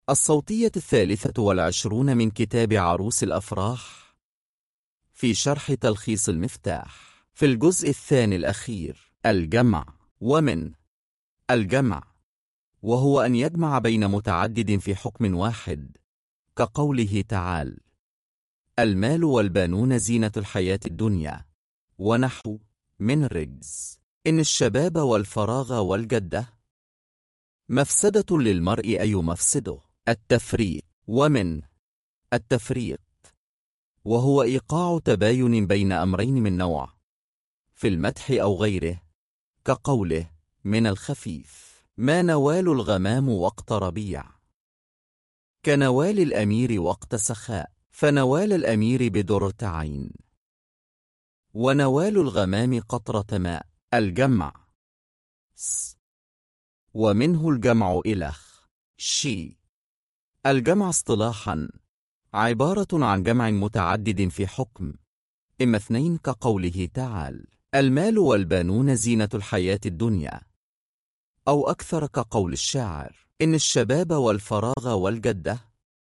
الصوتية 23 من كتاب عروس الأفراح في شرح تلخيص المفتاح في الجزء الثاني الأخير. الجمع. ومن الجمع وهو أن يجمع بين متعدد في حكم واحد، كقوله تعالى: المال والبنون زينة الحياة الدنيا، ونحو من الرجز إن الشباب والفراغ والجدة مفسدة للمرء. أي مفسده؟ التفريق. ومن التفريق وهو إيقاع تباين بين أمرين من نوع في المدح أو غيره، كقوله من الخفيف ما نوال الغمام وقت ربيع، كنوال الأمير وقت سخاء، فنوال الأمير بدرة عين، ونوال الغمام قطرة ماء. الجمع. ومنه الجمع إلخ شي. الجمع اصطلاحا عبارة عن جمع متعدد في حكم، إما اثنين، كقوله تعالى: المال والبنون زينة الحياة الدنيا، أو أكثر، كقول الشاعر: إن الشباب والفراغ والجدة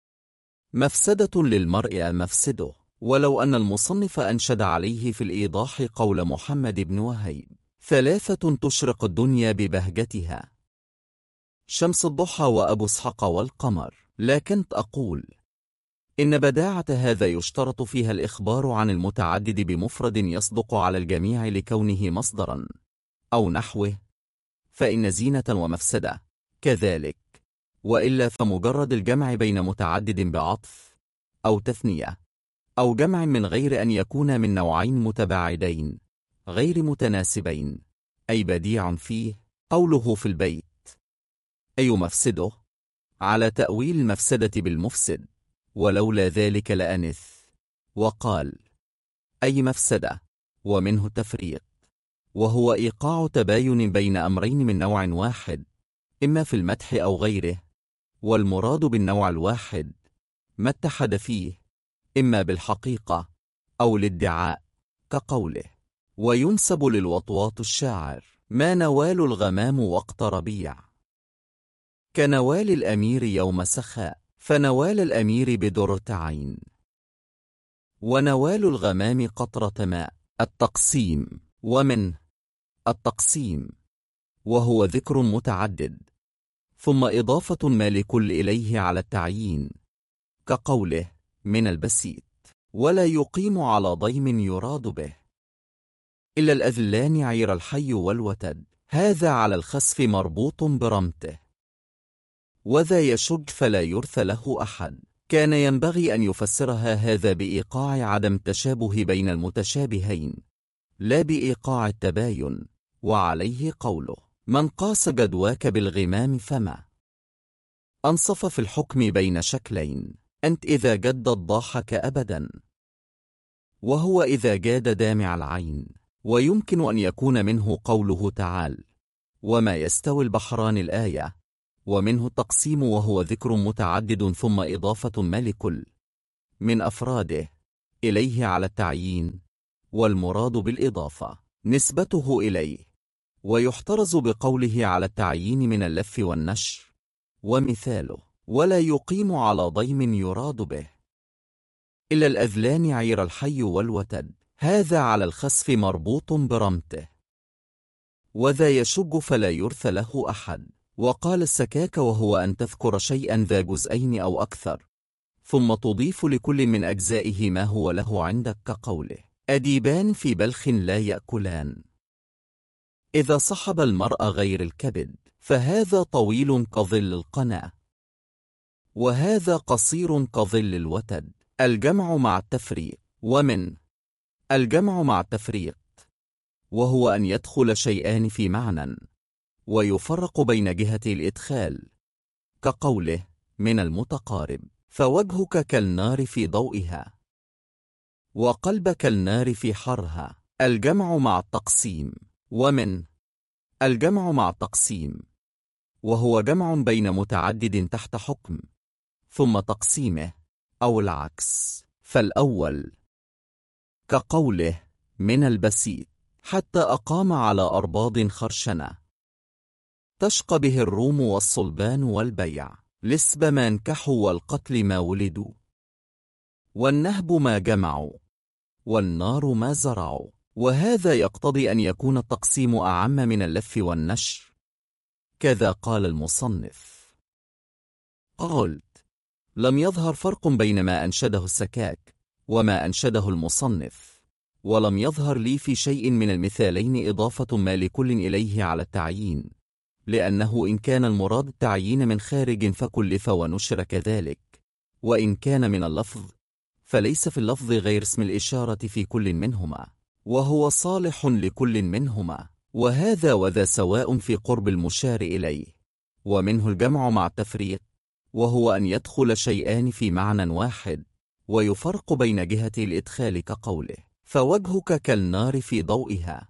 مفسدة للمرء مفسده. ولو أن المصنف أنشد عليه في الإيضاح قول محمد بن وهيب: ثلاثة تشرق الدنيا ببهجتها، شمس الضحى وأبو اسحق والقمر. لكن أقول إن بداعة هذا يشترط فيها الإخبار عن المتعدد بمفرد يصدق على الجميع لكونه مصدرا أو نحوه، فإن زينة ومفسدة كذلك، وإلا فمجرد الجمع بين متعدد بعطف أو تثنية أو جمع من غير أن يكون من نوعين متباعدين غير متناسبين، أي بديع فيه. قوله في البيت أي مفسده على تأويل المفسدة بالمفسد، ولولا ذلك لأنث. وقال أي مفسدة، ومنه التفريق وهو إيقاع تباين بين أمرين من نوع واحد، إما في المدح أو غيره، والمراد بالنوع الواحد ما اتحد فيه، إما بالحقيقة أو الادعاء، كقوله: وينسب للوطواط الشاعر ما نوال الغمام وقت ربيع، كنوال الأمير يوم سخاء، فنوال الأمير بدرة عين، ونوال الغمام قطرة ماء. التقسيم. ومن التقسيم وهو ذكر متعدد ثم إضافة ما لكل إليه على التعيين، كقوله من البسيط ولا يقيم على ضيم يراد به إلا الأذلان عير الحي والوتد، هذا على الخسف مربوط برمته، وذا يشج فلا يرث له أحد. كان ينبغي أن يفسرها هذا بإيقاع عدم تشابه بين المتشابهين، لا بإيقاع التباين. وعليه قوله: من قاس جدواك بالغمام فما أنصف في الحكم بين شكلين، أنت إذا جدت ضاحك أبدا، وهو إذا جاد دامع العين. ويمكن أن يكون منه قوله تعالى: وما يستوي البحران الآية، ومنه التقسيم وهو ذكر متعدد ثم إضافة ما لكل من أفراده إليه على التعيين، والمراد بالإضافة نسبته إليه، ويحترز بقوله على التعيين من اللف والنشر. ومثاله: ولا يقيم على ضيم يراد به إلا الأذلان عير الحي والوتد، هذا على الخسف مربوط برمته، وذا يشج فلا يرث له أحد. وقال السكاك وهو أن تذكر شيئا ذا جزئين أو أكثر ثم تضيف لكل من أجزائه ما هو له عندك، كقوله: أديبان في بلخ لا يأكلان، إذا صحب المرء غير الكبد، فهذا طويل كظل القنا، وهذا قصير كظل الوتد. الجمع مع التفريق. ومن الجمع مع التفريق وهو أن يدخل شيئان في معنى ويفرق بين جهة الإدخال، كقوله من المتقارب، فوجهك كالنار في ضوئها، وقلبك النار في حرها. الجمع مع التقسيم. ومن الجمع مع التقسيم وهو جمع بين متعدد تحت حكم ثم تقسيمه، أو العكس. فالأول كقوله من البسيط حتى أقام على أرباض خرشنة، تشقى به الروم والصلبان والبيع، لسب ما انكحوا والقتل ما ولدوا والنهب ما جمعوا والنار ما زرعوا. وهذا يقتضي أن يكون التقسيم أعم من اللف والنشر. كذا قال المصنف. قلت: لم يظهر فرق بين ما أنشده السكاك وما أنشده المصنف، ولم يظهر لي في شيء من المثالين إضافة ما لكل إليه على التعيين، لأنه إن كان المراد التعيين من خارج فكلف ونشر كذلك، وإن كان من اللفظ فليس في اللفظ غير اسم الإشارة في كل منهما، وهو صالح لكل منهما، وهذا وذا سواء في قرب المشار إليه. ومنه الجمع مع التفريق، وهو أن يدخل شيئان في معنى واحد ويفرق بين جهة الإدخال كقوله: فوجهك كالنار في ضوئها،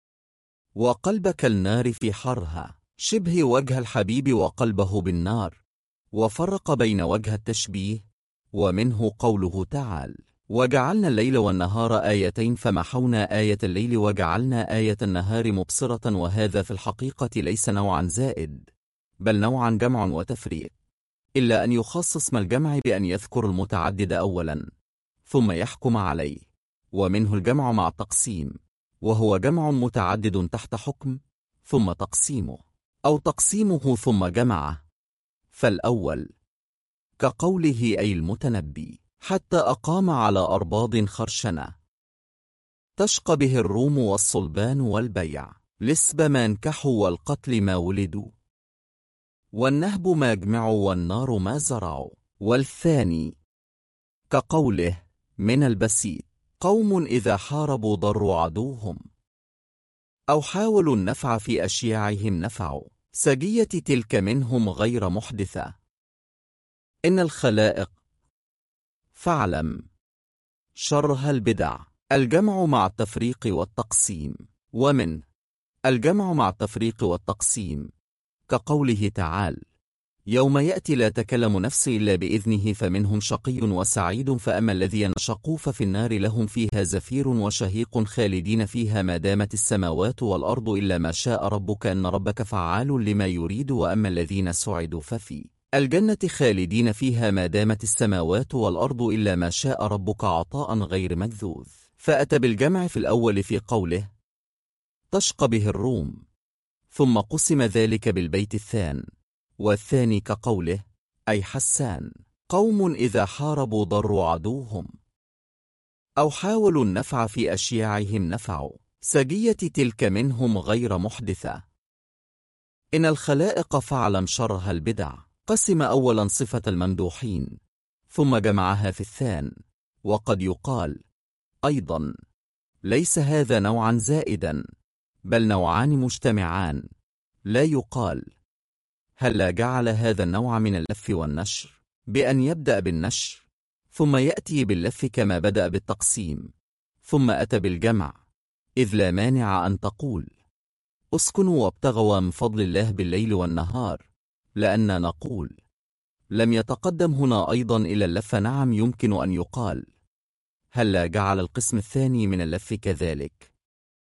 وقلبك كالنار في حرها، شبه وجه الحبيب وقلبه بالنار. وفرق بين وجه التشبيه. ومنه قوله تعالى: وجعلنا الليل والنهار آيتين فمحونا آية الليل وجعلنا آية النهار مبصرة. وهذا في الحقيقة ليس نوعا زائد، بل نوعا جمع وتفريق، إلا أن يخص اسم الجمع بأن يذكر المتعدد أولا ثم يحكم عليه. ومنه الجمع مع التقسيم، وهو جمع متعدد تحت حكم ثم تقسيمه، أو تقسيمه ثم جمعه. فالأول كقوله أي المتنبي: حتى أقام على أرباض خرشنة، تشق به الروم والصلبان والبيع، لسب ما انكحوا والقتل ما ولدوا والنهب ما جمعوا والنار ما زرعوا. والثاني كقوله: من البسيط، قوم إذا حاربوا ضروا عدوهم أو حاولوا النفع في أشياعهم نفعوا، سجية تلك منهم غير محدثة. إن الخلائق فاعلم شرها البدع. الجمع مع التفريق والتقسيم. ومن الجمع مع التفريق والتقسيم كقوله تعالى: يوم يأتي لا تكلم نفس إلا بإذنه فمنهم شقي وسعيد، فأما الذين شقوا ففي النار لهم فيها زفير وشهيق خالدين فيها ما دامت السماوات والأرض إلا ما شاء ربك إن ربك فعال لما يريد. وأما الذين سعدوا ففي الجنة خالدين فيها ما دامت السماوات والأرض إلا ما شاء ربك عطاء غير مجذوذ. فأتى بالجمع في الأول في قوله: تشق به الروم، ثم قسم ذلك بالبيت الثاني. والثاني كقوله: أي حسان، قوم إذا حاربوا ضروا عدوهم أو حاولوا النفع في أشياعهم نفعوا، سجية تلك منهم غير محدثة. إن الخلائق فاعلم شرها البدع. قسم أولا صفة الممدوحين ثم جمعها في الثاني. وقد يقال أيضا: ليس هذا نوعا زائدا، بل نوعان مجتمعان. لا يقال: هلا جعل هذا النوع من اللف والنشر بأن يبدأ بالنشر ثم يأتي باللف كما بدأ بالتقسيم ثم أتى بالجمع، إذ لا مانع أن تقول: اسكنوا وابتغوا من فضل الله بالليل والنهار، لأن نقول: لم يتقدم هنا أيضا إلى اللف. نعم، يمكن أن يقال: هلا جعل القسم الثاني من اللف كذلك،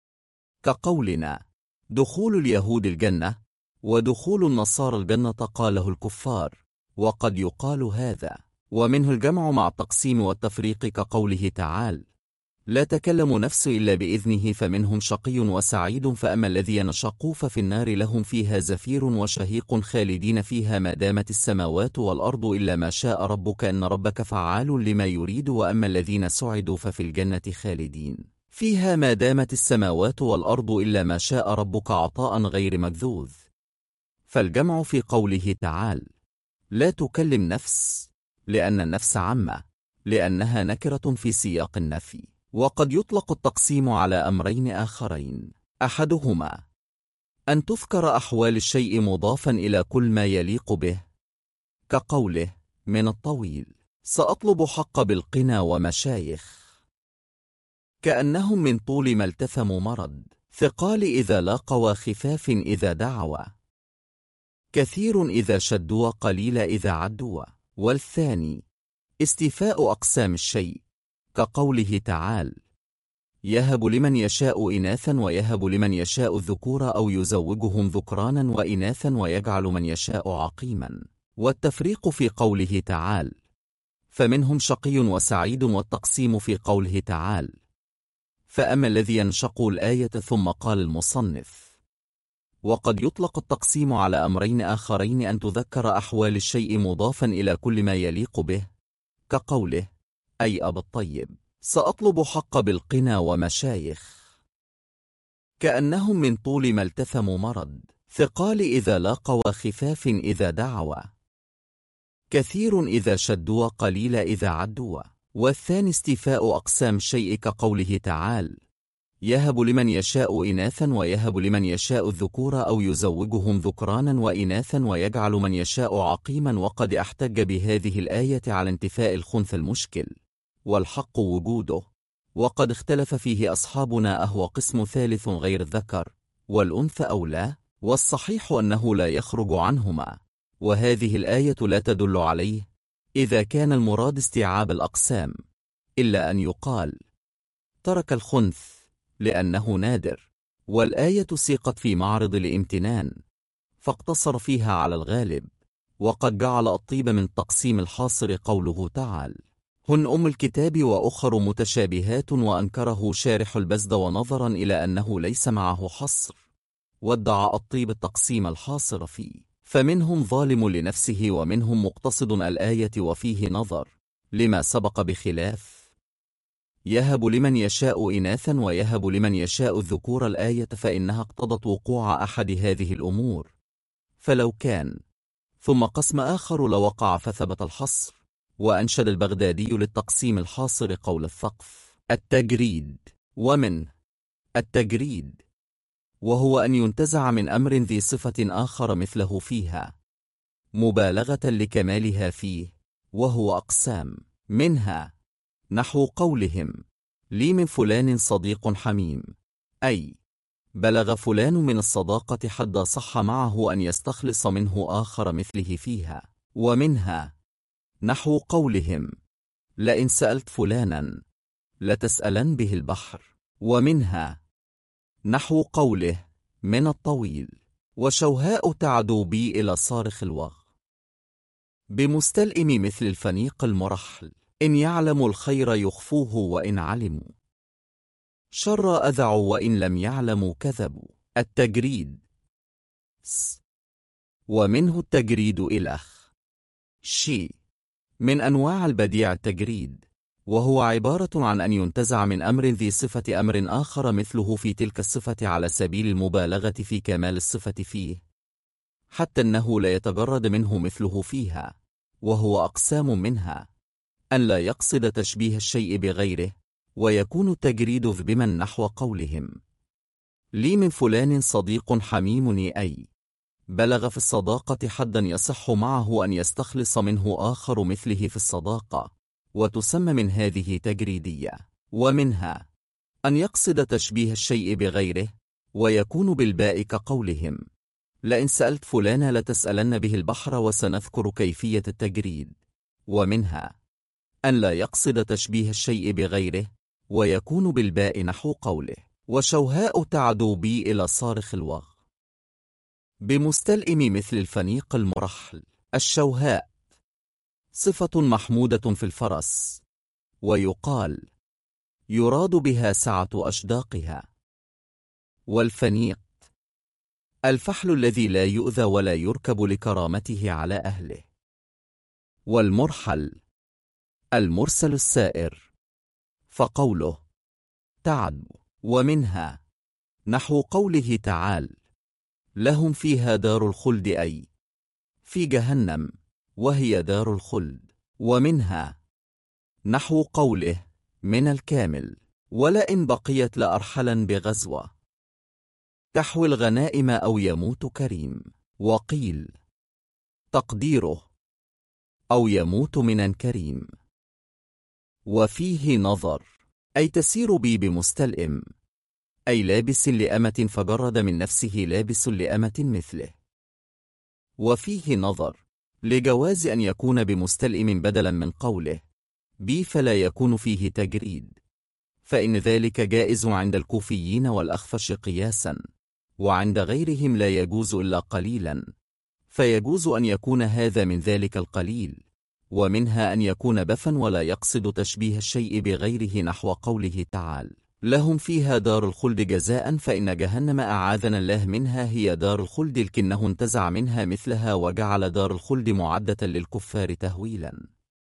كقولنا: دخول اليهود الجنة ودخول النصارى الجنة قاله الكفار. وقد يقال هذا. ومنه الجمع مع التقسيم والتفريق كقوله تعالى: لا تكلم نفس إلا بإذنه فمنهم شقي وسعيد، فأما الذين شقوا ففي النار لهم فيها زفير وشهيق خالدين فيها ما دامت السماوات والأرض إلا ما شاء ربك إن ربك فعال لما يريد. وأما الذين سعدوا ففي الجنة خالدين فيها ما دامت السماوات والأرض إلا ما شاء ربك عطاء غير مجذوذ. فالجمع في قوله تعالى: لا تكلم نفس، لأن النفس عامة، لأنها نكرة في سياق النفي. وقد يطلق التقسيم على أمرين آخرين: أحدهما أن تذكر أحوال الشيء مضافا إلى كل ما يليق به، كقوله: من الطويل سأطلب حق بالقنا ومشايخ، كأنهم من طول ما التثموا مرض، ثقال إذا لاقوا خفاف إذا دعوا، كثير إذا شدوا قليل إذا عدوا. والثاني استيفاء أقسام الشيء، كقوله تعالى: يهب لمن يشاء إناثا ويهب لمن يشاء الذكور أو يزوجهم ذكرانا وإناثا ويجعل من يشاء عقيما. والتفريق في قوله تعالى، فمنهم شقي وسعيد، والتقسيم في قوله تعالى. فأما الذي ينشق الآية ثم قال المصنف: وقد يطلق التقسيم على أمرين آخرين، أن تذكر أحوال الشيء مضافا إلى كل ما يليق به، كقوله: أي أبا الطيب سأطلب حق بالقنا ومشايخ، كأنهم من طول ما التثموا مرض، ثقال إذا لاقوا، وخفاف إذا دعوا، كثير إذا شدوا، قليل إذا عدوا. والثاني استيفاء أقسام الشيء، كقوله تعالى: يهب لمن يشاء إناثا ويهب لمن يشاء الذكور أو يزوجهم ذكرانا وإناثا ويجعل من يشاء عقيما. وقد احتج بهذه الآية على انتفاء الخنث المشكل، والحق وجوده، وقد اختلف فيه أصحابنا أهو قسم ثالث غير الذكر والأنثى أو لا، والصحيح أنه لا يخرج عنهما، وهذه الآية لا تدل عليه إذا كان المراد استيعاب الأقسام، إلا أن يقال ترك الخنث لأنه نادر، والآية سيقت في معرض الامتنان فاقتصر فيها على الغالب. وقد جعل الطيب من تقسيم الحاصر قوله تعالى: هن أم الكتاب وأخر متشابهات، وأنكره شارح البزد ونظرا إلى أنه ليس معه حصر، وادعى الطيب التقسيم الحاصر فيه، فمنهم ظالم لنفسه ومنهم مقتصد الآية، وفيه نظر لما سبق بخلاف يهب لمن يشاء إناثا ويهب لمن يشاء الذكور الآية، فإنها اقتضت وقوع أحد هذه الأمور، فلو كان ثم قسم آخر لوقع فثبت الحصر. وأنشد البغدادي للتقسيم الحاصر قول الثقف: التجريد. ومن التجريد وهو أن ينتزع من أمر ذي صفة آخر مثله فيها، مبالغة لكمالها فيه، وهو أقسام، منها نحو قولهم: لي من فلان صديق حميم، أي بلغ فلان من الصداقة حد صح معه أن يستخلص منه آخر مثله فيها. ومنها نحو قولهم: لئن سألت فلانا لتسألن به البحر. ومنها نحو قوله: من الطويل وشوهاء تعدو بي إلى صارخ الوغ، بمستلئم مثل الفنيق المرحل، إن يعلموا الخير يخفوه وإن علموا شر أذعوا وإن لم يعلموا كذبوا. التجريد. ومنه التجريد إلخ شي، من أنواع البديع التجريد، وهو عبارة عن أن ينتزع من أمر ذي صفة أمر آخر مثله في تلك الصفة على سبيل المبالغة في كمال الصفة فيه، حتى أنه لا يتجرد منه مثله فيها، وهو أقسام، منها أن لا يقصد تشبيه الشيء بغيره، ويكون التجريد بمن نحو قولهم: لي من فلان صديق حميم، أي بلغ في الصداقة حدا يصح معه أن يستخلص منه آخر مثله في الصداقة، وتسمى من هذه تجريدية. ومنها أن يقصد تشبيه الشيء بغيره، ويكون بالباء كقولهم: لئن سألت فلانا لتسألن به البحر، وسنذكر كيفية التجريد. ومنها أن لا يقصد تشبيه الشيء بغيره، ويكون بالباء نحو قوله: وشوهاء تعدو بي إلى صارخ الوغ، بمستلئم مثل الفنيق المرحل. الشوهاء صفة محمودة في الفرس، ويقال يراد بها سعة أشداقها. والفنيق الفحل الذي لا يؤذى ولا يركب لكرامته على أهله. والمرحل المرسل السائر، فقوله تعدو. ومنها نحو قوله تعالى: لهم فيها دار الخلد، أي في جهنم، وهي دار الخلد. ومنها نحو قوله: من الكامل، ولئن بقيت لأرحلا بغزوة، تحوي الغنائم أو يموت كريم. وقيل تقديره: أو يموت منا كريم. وفيه نظر، أي تسير بي بمستلئم، أي لابس لأمة فجرد من نفسه لابس لأمة مثله. وفيه نظر لجواز أن يكون بمستلئم بدلا من قوله بي، فلا يكون فيه تجريد، فإن ذلك جائز عند الكوفيين والأخفش قياسا، وعند غيرهم لا يجوز إلا قليلا، فيجوز أن يكون هذا من ذلك القليل، ومنها أن يكون بفا ولا يقصد تشبيه الشيء بغيره، نحو قوله تعالى: لهم فيها دار الخلد جزاء، فإن جهنم أعاذنا الله منها هي دار الخلد، لكنه انتزع منها مثلها وجعل دار الخلد معدة للكفار تهويلا.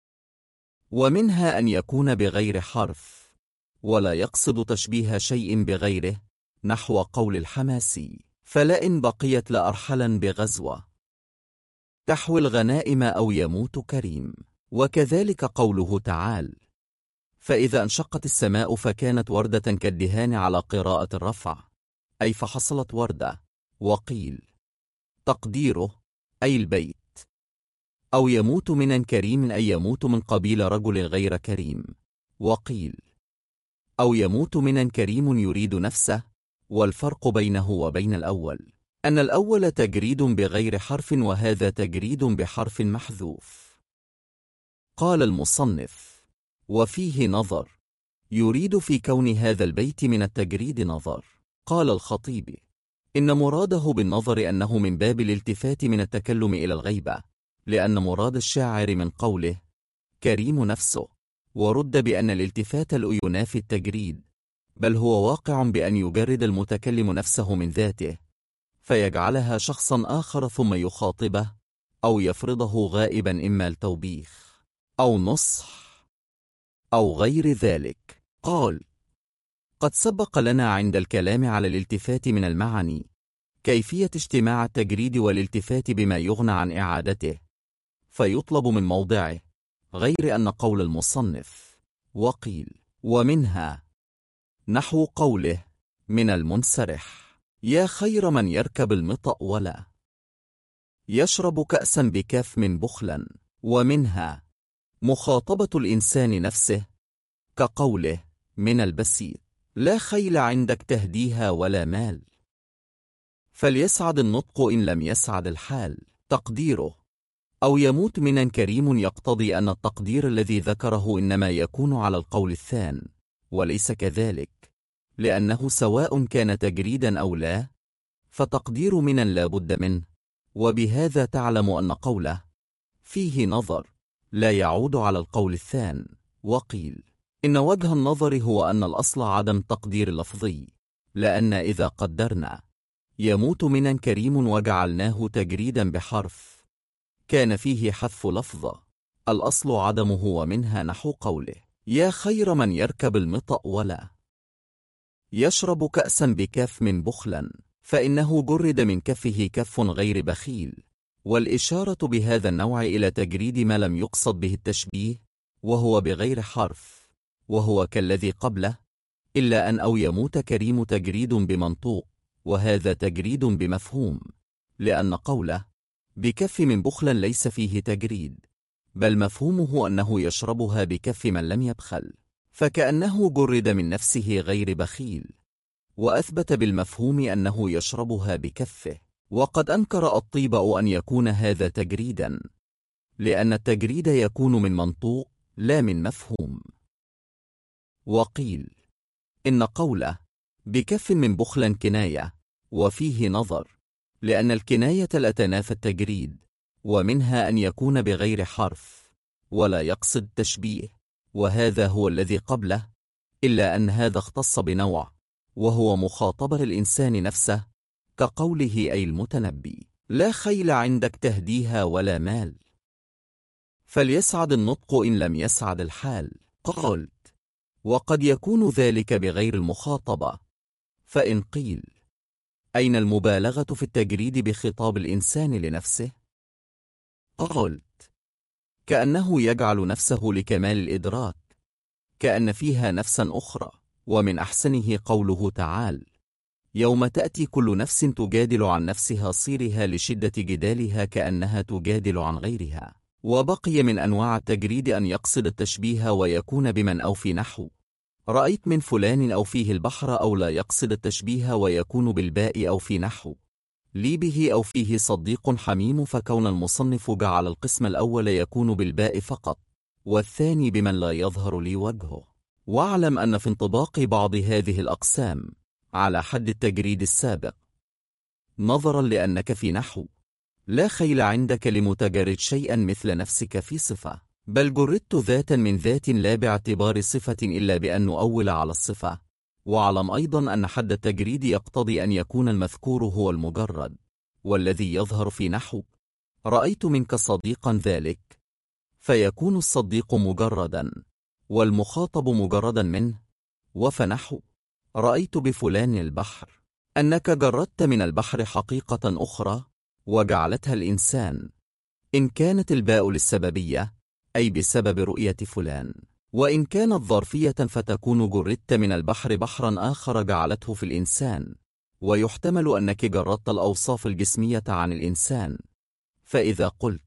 ومنها أن يكون بغير حرف ولا يقصد تشبيه شيء بغيره، نحو قول الحماسي: فلئن بقيت لأرحلا بغزوة تحوي الغنائم أو يموت كريم. وكذلك قوله تعالى: فإذا انشقت السماء فكانت وردة كالدهان، على قراءة الرفع، أي فحصلت وردة. وقيل تقديره أي البيت. أو يموت من كريم أي يموت من قبيل رجل غير كريم. وقيل أو يموت من كريم يريد نفسه. والفرق بينه وبين الأول أن الأول تجريد بغير حرف، وهذا تجريد بحرف محذوف. قال المصنف: وفيه نظر، يريد في كون هذا البيت من التجريد نظر. قال الخطيب: إن مراده بالنظر أنه من باب الالتفات من التكلم إلى الغيبة، لأن مراد الشاعر من قوله كريم نفسه، ورد بأن الالتفات لا ينافي التجريد، بل هو واقع بأن يجرد المتكلم نفسه من ذاته فيجعلها شخصا آخر ثم يخاطبه، أو يفرضه غائبا، إما التوبيخ أو نصح أو غير ذلك. قال: قد سبق لنا عند الكلام على الالتفات من المعاني كيفية اجتماع التجريد والالتفات بما يغنى عن إعادته فيطلب من موضعه، غير أن قول المصنف وقيل ومنها نحو قوله من المنسرح: يا خير من يركب المطأ ولا يشرب كأسا بكاف من بخلا. ومنها مخاطبة الإنسان نفسه كقوله من البسيط: لا خيل عندك تهديها ولا مال، فليسعد النطق إن لم يسعد الحال. تقديره أو يموت من كريم يقتضي أن التقدير الذي ذكره إنما يكون على القول الثاني، وليس كذلك، لأنه سواء كان تجريدا أو لا فتقدير من لا بد منه. وبهذا تعلم أن قوله فيه نظر لا يعود على القول الثاني. وقيل إن وجه النظر هو أن الأصل عدم تقدير لفظي، لأن إذا قدرنا يموت من كريم وجعلناه تجريدا بحرف كان فيه حذف لفظة، الأصل عدمه، ومنها نحو قوله يا خير من يركب المطأ ولا يشرب كأسا بكاف من بخلا، فإنه جرد من كفه كف غير بخيل، والإشارة بهذا النوع إلى تجريد ما لم يقصد به التشبيه وهو بغير حرف، وهو كالذي قبله، إلا أن أو يموت كريم تجريد بمنطوق، وهذا تجريد بمفهوم، لأن قوله بكف من بخلا ليس فيه تجريد، بل مفهومه أنه يشربها بكف من لم يبخل، فكأنه جرد من نفسه غير بخيل، وأثبت بالمفهوم أنه يشربها بكفه. وقد أنكر الطيبأ أن يكون هذا تجريدا، لأن التجريد يكون من منطوق لا من مفهوم. وقيل إن قوله بكف من بخلا كناية، وفيه نظر، لأن الكناية لا تنافى التجريد، ومنها أن يكون بغير حرف ولا يقصد تشبيه، وهذا هو الذي قبله، إلا أن هذا اختص بنوع وهو مخاطبة الإنسان نفسه كقوله أي المتنبي لا خيل عندك تهديها ولا مال، فليسعد النطق إن لم يسعد الحال. قلت وقد يكون ذلك بغير المخاطبة، فإن قيل أين المبالغة في التجريد بخطاب الإنسان لنفسه؟ قلت كأنه يجعل نفسه لكمال الإدراك، كأن فيها نفسا أخرى. ومن أحسنه قوله تعالى يوم تأتي كل نفس تجادل عن نفسها صيرها لشدة جدالها كأنها تجادل عن غيرها. وبقي من أنواع التجريد أن يقصد التشبيه ويكون بمن أو في نحو رأيت من فلان أو فيه البحر، أو لا يقصد التشبيه ويكون بالباء أو في نحو لي به أو فيه صديق حميم، فكون المصنف جعل القسم الأول يكون بالباء فقط والثاني بمن لا يظهر لي وجهه. واعلم أن في انطباق بعض هذه الأقسام على حد التجريد السابق نظرا لأنك في نحو لا خيل عندك لمتجرد شيئا مثل نفسك في صفة، بل جردت ذاتا من ذات لا باعتبار صفة إلا بأن نؤول على الصفة. واعلم أيضا أن حد التجريد يقتضي أن يكون المذكور هو المجرد، والذي يظهر في نحو رأيت منك صديقا ذلك، فيكون الصديق مجردا والمخاطب مجردا منه. وفنحو رأيت بفلان البحر، أنك جردت من البحر حقيقة أخرى وجعلتها الإنسان، إن كانت الباء للسببية أي بسبب رؤية فلان، وإن كانت ظرفية فتكون جردت من البحر بحرا آخر جعلته في الإنسان. ويحتمل أنك جردت الأوصاف الجسمية عن الإنسان، فإذا قلت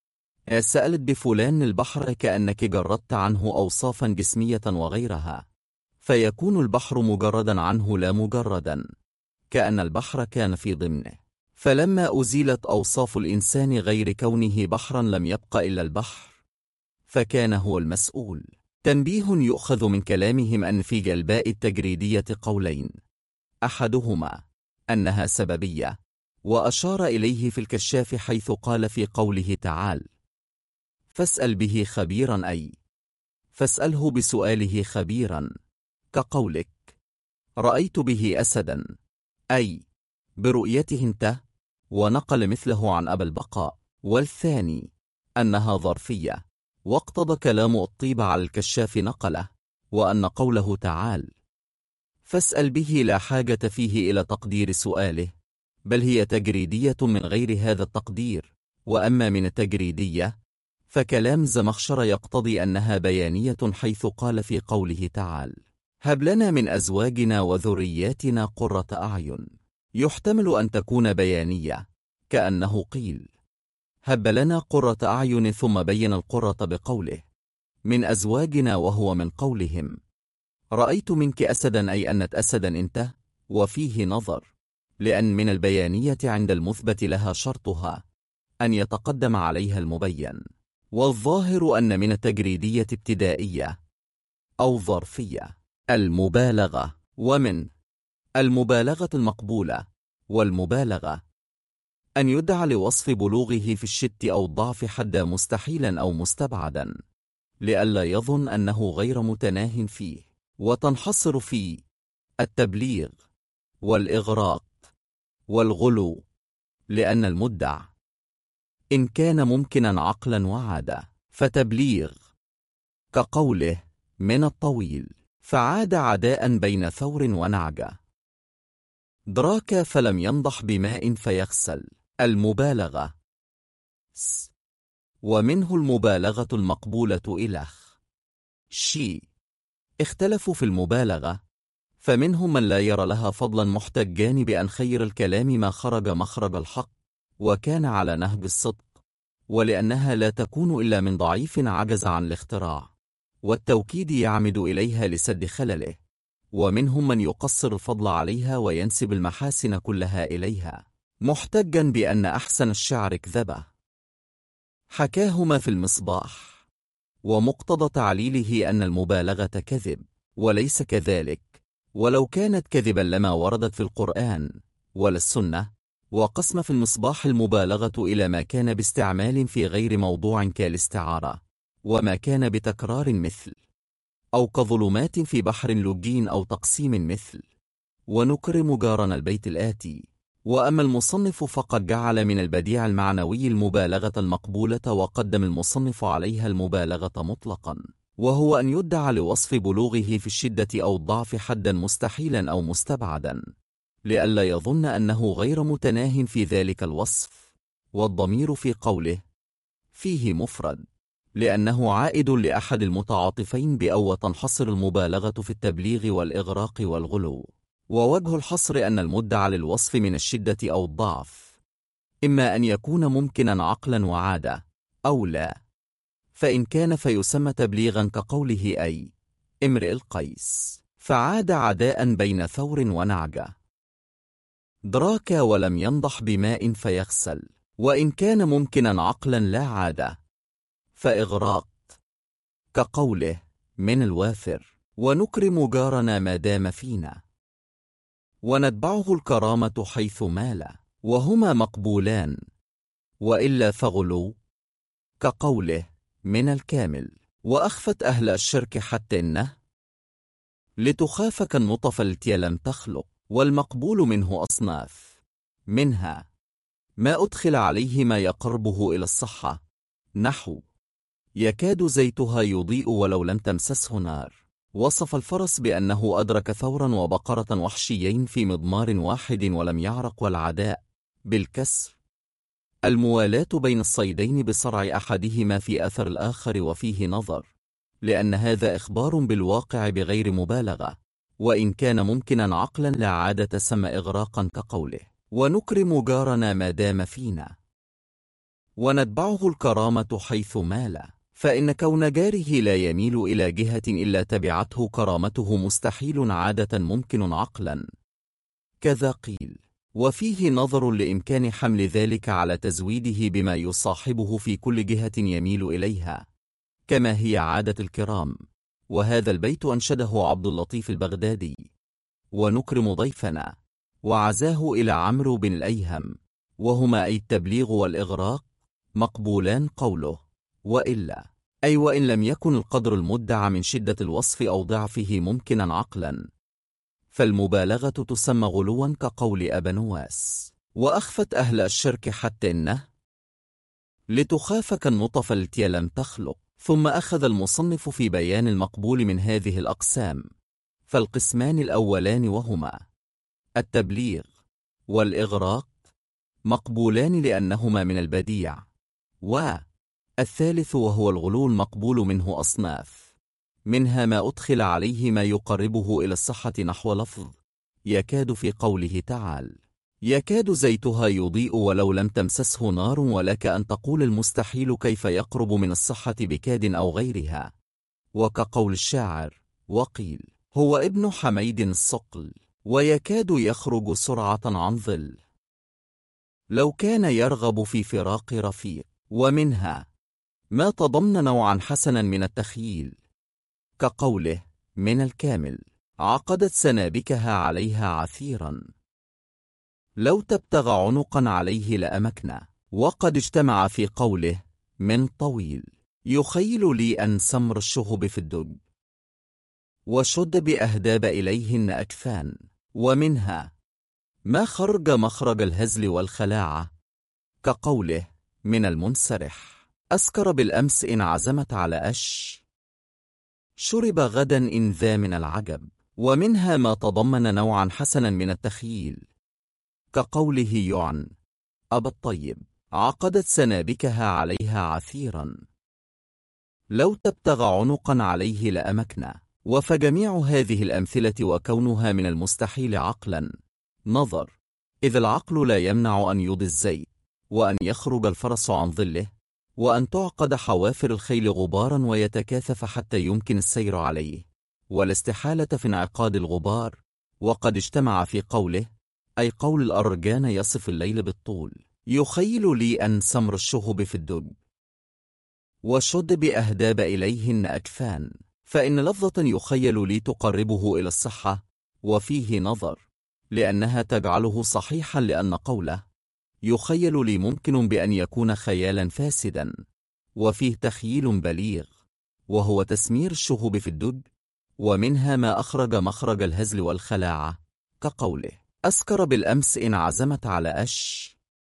سألت بفلان البحر كأنك جردت عنه أوصافا جسمية وغيرها، فيكون البحر مجردا عنه لا مجردا، كأن البحر كان في ضمنه. فلما أزيلت أوصاف الإنسان غير كونه بحرا لم يبق إلا البحر، فكان هو المسؤول. تنبيه يؤخذ من كلامهم أن في جلباء التجريدية قولين، أحدهما أنها سببية، وأشار إليه في الكشاف حيث قال في قوله تعالى فاسأل به خبيرا، أي فاسأله بسؤاله خبيرا، كقولك رأيت به أسدا، أي برؤيته انت، ونقل مثله عن أبا البقاء. والثاني أنها ظرفية، واقتضى كلام الطيب على الكشاف نقله، وأن قوله تعالى فاسأل به لا حاجة فيه إلى تقدير سؤاله، بل هي تجريدية من غير هذا التقدير. وأما من التجريدية فكلام زمخشر يقتضي أنها بيانية، حيث قال في قوله تعالى هب لنا من أزواجنا وذرياتنا قرة أعين، يحتمل أن تكون بيانية، كأنه قيل هب لنا قرة أعين، ثم بين القرة بقوله من أزواجنا، وهو من قولهم رأيت منك أسدا، أي أنت أسدا انت. وفيه نظر، لأن من البيانية عند المثبت لها شرطها أن يتقدم عليها المبين، والظاهر أن من التجريدية ابتدائية أو ظرفية المبالغة، ومن المبالغة المقبولة والمبالغة أن يدعى لوصف بلوغه في الشت أو الضعف حدا مستحيلا أو مستبعدا، لئلا يظن أنه غير متناه فيه، وتنحصر فيه التبليغ والإغراق والغلو، لأن المدع إن كان ممكنا عقلا وعادة فتبليغ، كقوله من الطويل فعاد عداء بين ثور ونعجة، دراك فلم ينضح بماء فيغسل المبالغة. ومنه المبالغة المقبولة إلخ اختلفوا في المبالغة، فمنهم من لا يرى لها فضلا، محتجان بأن خير الكلام ما خرج مخرج الحق وكان على نهج الصدق، ولأنها لا تكون إلا من ضعيف عجز عن الاختراع والتوكيد يعمد إليها لسد خلله. ومنهم من يقصر الفضل عليها وينسب المحاسن كلها إليها، محتجا بأن أحسن الشعر كذبة، حكاهما في المصباح. ومقتضى تعليله أن المبالغة كذب، وليس كذلك، ولو كانت كذبا لما وردت في القرآن ولا السنة. وقسم في المصباح المبالغة إلى ما كان باستعمال في غير موضوع كالاستعارة، وما كان بتكرار مثل أو كظلمات في بحر لجين، أو تقسيم مثل ونكرم جارنا البيت الآتي. وأما المصنف فقد جعل من البديع المعنوي المبالغة المقبولة، وقدم المصنف عليها المبالغة مطلقا، وهو أن يدعى لوصف بلوغه في الشدة أو الضعف حدا مستحيلا أو مستبعدا، لئلا يظن أنه غير متناه في ذلك الوصف. والضمير في قوله فيه مفرد، لأنه عائد لأحد المتعاطفين بأو تنحصر المبالغة في التبليغ والإغراق والغلو. ووجه الحصر أن المدعى للوصف من الشدة أو الضعف إما أن يكون ممكنا عقلا وعادة أو لا، فإن كان فيسمى تبليغا، كقوله أي امرئ القيس فعاد عداء بين ثور ونعجة، دراك ولم ينضح بماء فيغسل. وإن كان ممكنا عقلا لا عادة فإغراق، كقوله من الوافر ونكرم جارنا ما دام فينا، ونتبعه الكرامة حيث مال، وهما مقبولان. وإلا فغلو، كقوله من الكامل. وأخفت أهل الشرك حتى إنه لتخاف كالنطف التي لم تخلق. والمقبول منه أصناف، منها ما أدخل عليه ما يقربه إلى الصحة، نحو يكاد زيتها يضيء ولو لم تمسسه نار. وصف الفرس بأنه أدرك ثورا وبقرة وحشيين في مضمار واحد ولم يعرق. والعداء بالكسر الموالاة بين الصيدين بصرع أحدهما في أثر الآخر. وفيه نظر، لأن هذا إخبار بالواقع بغير مبالغة، وإن كان ممكنا عقلا لا عادة سمى إغراقا، كقوله ونكرم جارنا ما دام فينا، ونتبعه الكرامة حيث مال. فإن كون جاره لا يميل إلى جهة إلا تبعته كرامته مستحيل عادة ممكن عقلا، كذا قيل. وفيه نظر لإمكان حمل ذلك على تزويده بما يصاحبه في كل جهة يميل إليها، كما هي عادة الكرام. وهذا البيت أنشده عبد اللطيف البغدادي. ونكرم ضيفنا، وعزاه إلى عمرو بن الأيهم، وهما أي التبليغ والإغراق مقبولان. قوله وإلا أي وإن لم يكن القدر المدعى من شدة الوصف أو ضعفه ممكنا عقلا، فالمبالغة تسمى غلوا، كقول أبا نواس. وأخفت أهل الشرك حتى إنه لتخاف كالنطف التي لم تخلق. ثم أخذ المصنف في بيان المقبول من هذه الأقسام، فالقسمان الأولان وهما التبليغ والإغراق مقبولان لأنهما من البديع، والثالث وهو الغلو المقبول منه أصناف، منها ما أدخل عليه ما يقربه إلى الصحة، نحو لفظ يكاد في قوله تعالى يكاد زيتها يضيء ولو لم تمسسه نار. ولك أن تقول المستحيل كيف يقرب من الصحة بكاد أو غيرها، وكقول الشاعر وقيل هو ابن حميد الصقل ويكاد يخرج سرعة عن ظل، لو كان يرغب في فراق رفيق. ومنها ما تضمن نوعا حسنا من التخييل، كقوله من الكامل عقدت سنابكها عليها عثيرا، لو تبتغى عنقا عليه لأمكنا. وقد اجتمع في قوله من طويل يخيل لي أن سمر الشهب في الدب، وشد بأهداب إليهن أكفان. ومنها ما خرج مخرج الهزل والخلاعة، كقوله من المنسرح أسكر بالأمس إن عزمت على أش، شرب غدا إن ذا من العجب. ومنها ما تضمن نوعا حسنا من التخييل، كقوله يعن أبا الطيب عقدت سنابكها عليها عثيرا، لو تبتغى عنقا عليه لأمكنا. وفجميع هذه الأمثلة وكونها من المستحيل عقلا نظر، إذ العقل لا يمنع أن يضي الزيت، وأن يخرج الفرس عن ظله، وأن تعقد حوافر الخيل غبارا ويتكاثف حتى يمكن السير عليه، ولا استحالة في انعقاد الغبار. وقد اجتمع في قوله أي قول الأرجان يصف الليل بالطول يخيل لي أن سمر الشهب في الدب، وشد بأهداب إليهن أكفان. فإن لفظة يخيل لي تقربه إلى الصحة، وفيه نظر، لأنها تجعله صحيحا، لأن قوله يخيل لي ممكن بأن يكون خيالا فاسدا، وفيه تخييل بليغ وهو تسمير الشهب في الدب. ومنها ما أخرج مخرج الهزل والخلاعة، كقوله أسكر بالأمس إن عزمت على أش،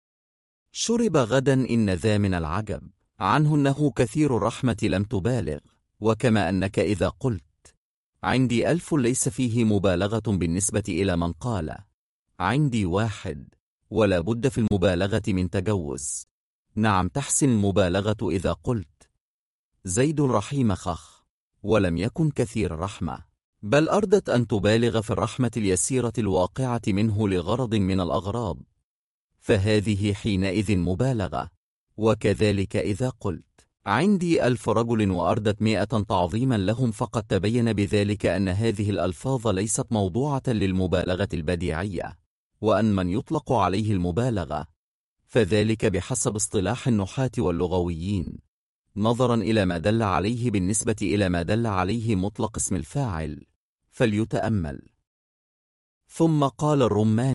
شرب غدا إن ذا من العجب. عنه أنه كثير الرحمة لم تبالغ. وكما أنك إذا قلت عندي 1000 ليس فيه مبالغة بالنسبة إلى من قال عندي 1، ولا بد في المبالغة من تجوز. نعم، تحسن المبالغة إذا قلت زيد رحيم خخ، ولم يكن كثير الرحمة، بل أردت أن تبالغ في الرحمة اليسيرة الواقعة منه لغرض من الأغراض، فهذه حينئذ مبالغة. وكذلك إذا قلت عندي 1000 رجل وأردت 100 تعظيما لهم، فقد تبين بذلك أن هذه الألفاظ ليست موضوعة للمبالغة البديعية، وأن من يطلق عليه المبالغة فذلك بحسب اصطلاح النحاة واللغويين، نظرا إلى ما دل عليه بالنسبة إلى ما دل عليه مطلق اسم الفاعل، فليتأمل. ثم قال الرماني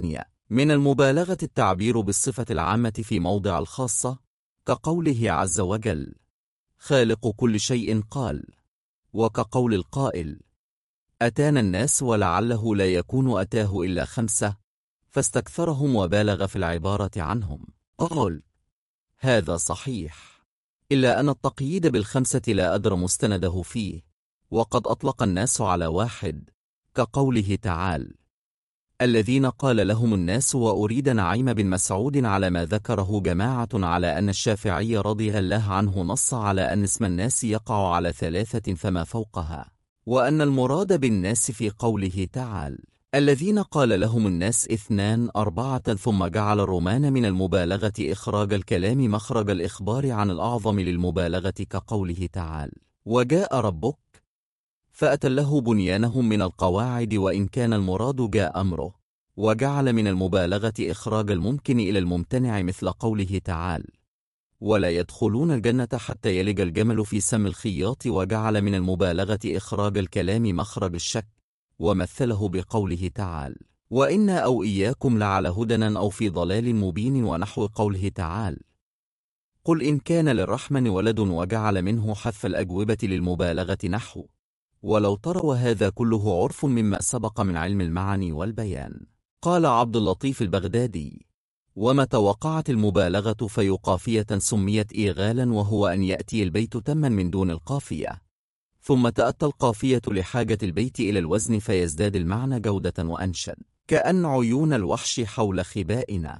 من المبالغة التعبير بالصفة العامة في موضع الخاصة، كقوله عز وجل: خالق كل شيء قال، وكقول القائل: أتانا الناس، ولعله لا يكون أتاه إلا 5، فاستكثرهم وبالغ في العبارة عنهم. قال: هذا صحيح، إلا أن التقييد ب5 لا أدر مستنده فيه، وقد أطلق الناس على 1، كقوله تعالى: الذين قال لهم الناس، وأريد نعيم بن مسعود على ما ذكره جماعة على أن الشافعي رضي الله عنه نص على أن اسم الناس يقع على 3 فما فوقها، وأن المراد بالناس في قوله تعالى: الذين قال لهم الناس 2 4، ثم جعل الرومان من المبالغة إخراج الكلام مخرج الإخبار عن الأعظم للمبالغة، كقوله تعالى: وجاء ربك، فأتله بنيانهم من القواعد، وإن كان المراد جاء أمره، وجعل من المبالغة إخراج الممكن إلى الممتنع، مثل قوله تعالى: ولا يدخلون الجنة حتى يلج الجمل في سم الخياط، وجعل من المبالغة إخراج الكلام مخرج الشك، ومثله بقوله تعالى: وإنا أو إياكم لعلى هدى أو في ضلال مبين، ونحو قوله تعالى: قل إن كان للرحمن ولد، وجعل منه حذف الأجوبة للمبالغة، نحو ولو ترى، وهذا كله عرف مما سبق من علم المعاني والبيان. قال عبد اللطيف البغدادي: ومتى وقعت المبالغة في قافية سميت إيغالا، وهو أن يأتي البيت تما من دون القافية، ثم تأتى القافية لحاجة البيت إلى الوزن فيزداد المعنى جودة وأنشد، كأن عيون الوحش حول خبائنا،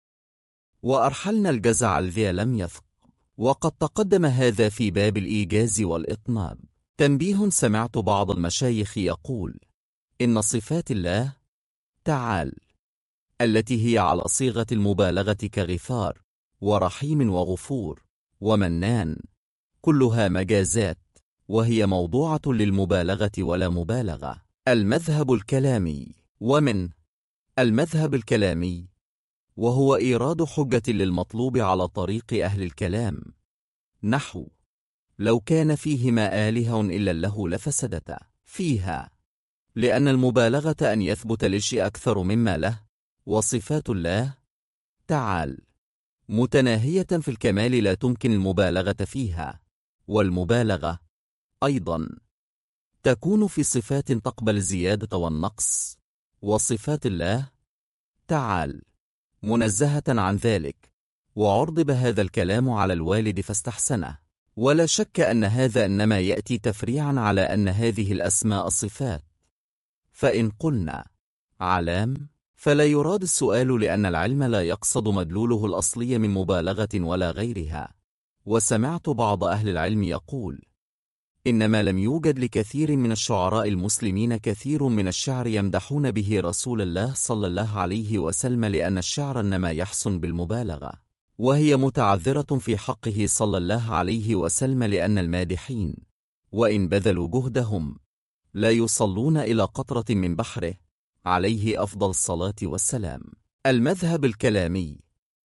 وأرحلنا الجزع الذي لم يثق. وقد تقدم هذا في باب الإيجاز والإطناب. تنبيه: سمعت بعض المشايخ يقول إن صفات الله تعالى التي هي على صيغة المبالغة كغفار ورحيم وغفور ومنان كلها مجازات، وهي موضوعة للمبالغة ولا مبالغة. المذهب الكلامي. ومن المذهب الكلامي، وهو إيراد حجة للمطلوب على طريق أهل الكلام، نحو: لو كان فيهما آلهة إلا الله لفسدتا فيها، لأن المبالغة أن يثبت للشيء أكثر مما له، وصفات الله تعالى متناهية في الكمال لا تمكن المبالغة فيها، والمبالغة أيضا تكون في صفات تقبل الزيادة والنقص، وصفات الله تعالى منزهة عن ذلك. وعرضب هذا الكلام على الوالد فاستحسنه، ولا شك أن هذا إنما يأتي تفريعا على أن هذه الأسماء صفات، فإن قلنا علام فلا يراد السؤال، لأن العلم لا يقصد مدلوله الأصلي من مبالغة ولا غيرها. وسمعت بعض أهل العلم يقول إنما لم يوجد لكثير من الشعراء المسلمين كثير من الشعر يمدحون به رسول الله صلى الله عليه وسلم، لأن الشعر إنما يحسن بالمبالغة، وهي متعذرة في حقه صلى الله عليه وسلم، لأن المادحين وإن بذلوا جهدهم لا يصلون إلى قطرة من بحره عليه أفضل الصلاة والسلام. المذهب الكلامي.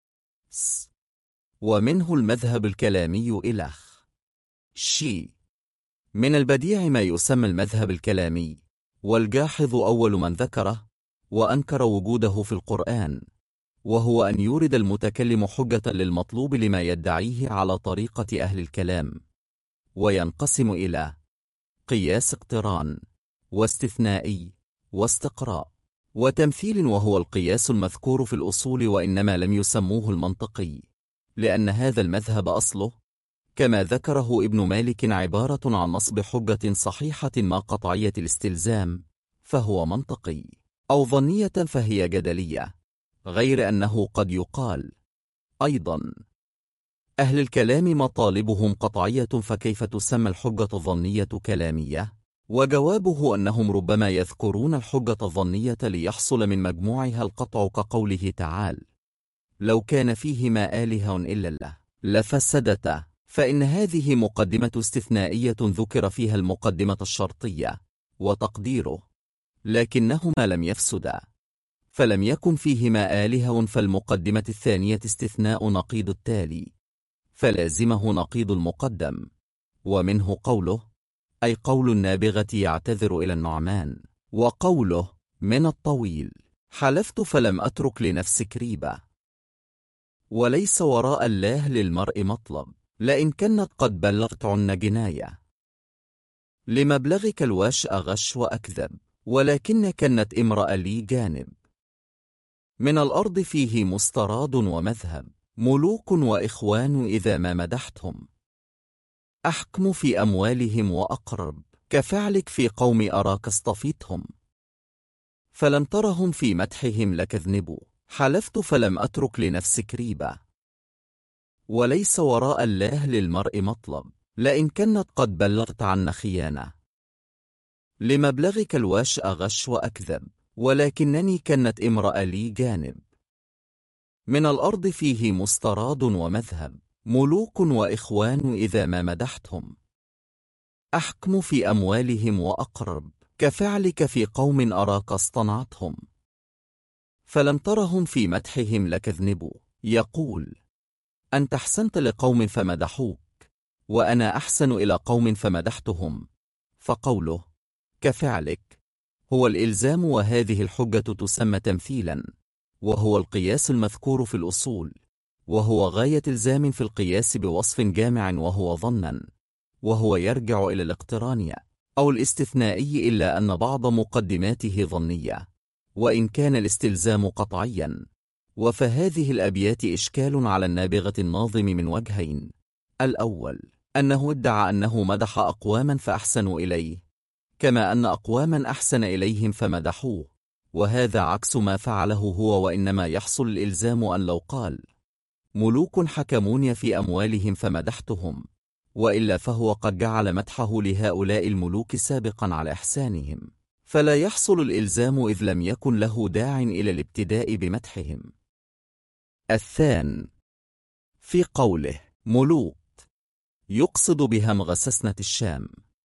ومنه المذهب الكلامي إلخ شي. من البديع ما يسمى المذهب الكلامي، والجاحظ أول من ذكره وأنكر وجوده في القرآن، وهو أن يورد المتكلم حجة للمطلوب لما يدعيه على طريقة أهل الكلام، وينقسم إلى قياس اقتران، واستثنائي، واستقراء، وتمثيل، وهو القياس المذكور في الأصول، وإنما لم يسموه المنطقي، لأن هذا المذهب أصله كما ذكره ابن مالك عبارة عن نصب حجة صحيحة ما قطعية الاستلزام، فهو منطقي، أو ظنية فهي جدلية، غير أنه قد يقال أيضا أهل الكلام مطالبهم قطعية، فكيف تسمى الحجة الظنية كلامية؟ وجوابه أنهم ربما يذكرون الحجة الظنية ليحصل من مجموعها القطع، كقوله تعالى: لو كان فيهما آلهة إلا الله لفسدتا، فإن هذه مقدمة استثنائية ذكر فيها المقدمة الشرطية، وتقديره لكنهما لم يفسدا، فلم يكن فيهما آلهة، فالمقدمة الثانية استثناء نقيض التالي، فلازمه نقيض المقدم. ومنه قوله أي قول النابغة يعتذر إلى النعمان، وقوله من الطويل حلفت فلم أترك لنفسك ريبة. وليس وراء الله للمرء مطلب، لئن كنت قد بلغت عن جناية. لمبلغك الواش أغش وأكذب، ولكن كنت امرأ لي جانب. من الأرض فيه مستراد ومذهب، ملوك وإخوان إذا ما مدحتهم. أحكم في أموالهم وأقرب، كفعلك في قوم أراك اصطفيتهم. فلم ترهم في مدحهم لكذنبوا، حلفت فلم أترك لنفسك ريبة. وليس وراء الله للمرء مطلب، لئن كنت قد بلغت عن خيانة. لمبلغك الواش أغش وأكذب، ولكنني كنت امرأ لي جانب. من الأرض فيه مستراد ومذهب، ملوك وإخوان إذا ما مدحتهم. أحكم في أموالهم وأقرب، كفعلك في قوم أراك اصطنعتهم. فلم ترهم في مدحهم لكذنبوا، يقول: أنت أحسنت لقوم فمدحوك، وأنا أحسن إلى قوم فمدحتهم. فقوله كفعلك هو الإلزام، وهذه الحجة تسمى تمثيلا، وهو القياس المذكور في الأصول، وهو غاية الزام في القياس بوصف جامع، وهو ظنا، وهو يرجع إلى الاقتران أو الاستثنائي، إلا أن بعض مقدماته ظنية، وإن كان الاستلزام قطعيا. وفهذه الأبيات إشكال على النابغة الناظم من وجهين: الأول أنه ادعى أنه مدح أقواما فأحسنوا إليه، كما أن أقواما أحسن إليهم فمدحوه، وهذا عكس ما فعله هو. وإنما يحصل الإلزام أن لو قال: ملوك حكموني في أموالهم فمدحتهم، وإلا فهو قد جعل مدحه لهؤلاء الملوك سابقا على إحسانهم، فلا يحصل الإلزام إذ لم يكن له داع إلى الابتداء بمدحهم. الثان في قوله ملوك يقصد بها مغسسنة الشام،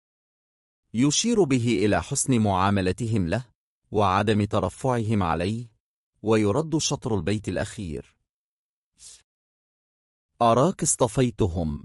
يشير به إلى حسن معاملتهم له وعدم ترفعهم عليه. ويرد شطر البيت الأخير: أراك اصطفيتهم.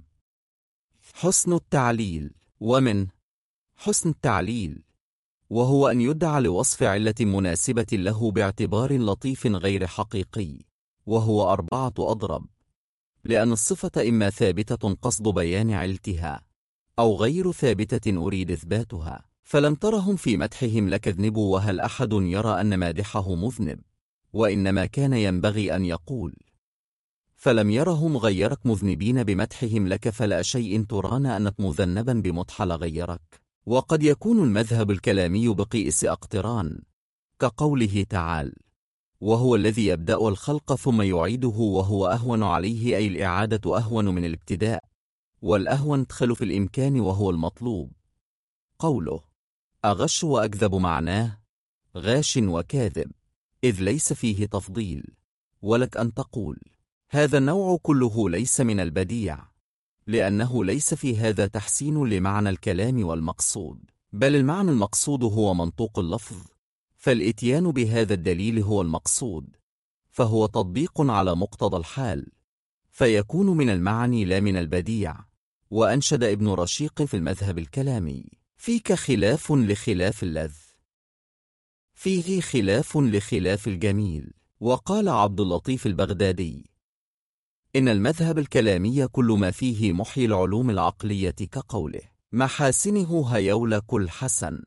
حسن التعليل. ومن حسن التعليل وهو أن يدعى لوصف علة مناسبة له باعتبار لطيف غير حقيقي، وهو 4 أضرب، لأن الصفة إما ثابتة قصد بيان علتها، أو غير ثابتة أريد إثباتها. فلم ترهم في مدحهم لكذنبوا، وهل أحد يرى أن مادحه مذنب؟ وإنما كان ينبغي أن يقول: فلم يرهم غيرك مذنبين بمدحهم لك، فلا شيء تران أنك مذنبا بمدح لغيرك. وقد يكون المذهب الكلامي بقيس اقتران، كقوله تعالى: وهو الذي يبدأ الخلق ثم يعيده وهو أهون عليه، أي الإعادة أهون من الابتداء، والأهون ادخل في الإمكان وهو المطلوب. قوله أغش وأكذب معناه غاش وكاذب، إذ ليس فيه تفضيل. ولك أن تقول: هذا النوع كله ليس من البديع، لأنه ليس في هذا تحسين لمعنى الكلام والمقصود، بل المعنى المقصود هو منطوق اللفظ، فالإتيان بهذا الدليل هو المقصود، فهو تطبيق على مقتضى الحال، فيكون من المعني لا من البديع. وأنشد ابن رشيق في المذهب الكلامي: فيك خلاف لخلاف اللذ، فيه خلاف لخلاف الجميل. وقال عبد اللطيف البغدادي: إن المذهب الكلامي كل ما فيه محيي العلوم العقلية، كقوله محاسنه هيول كل حسن،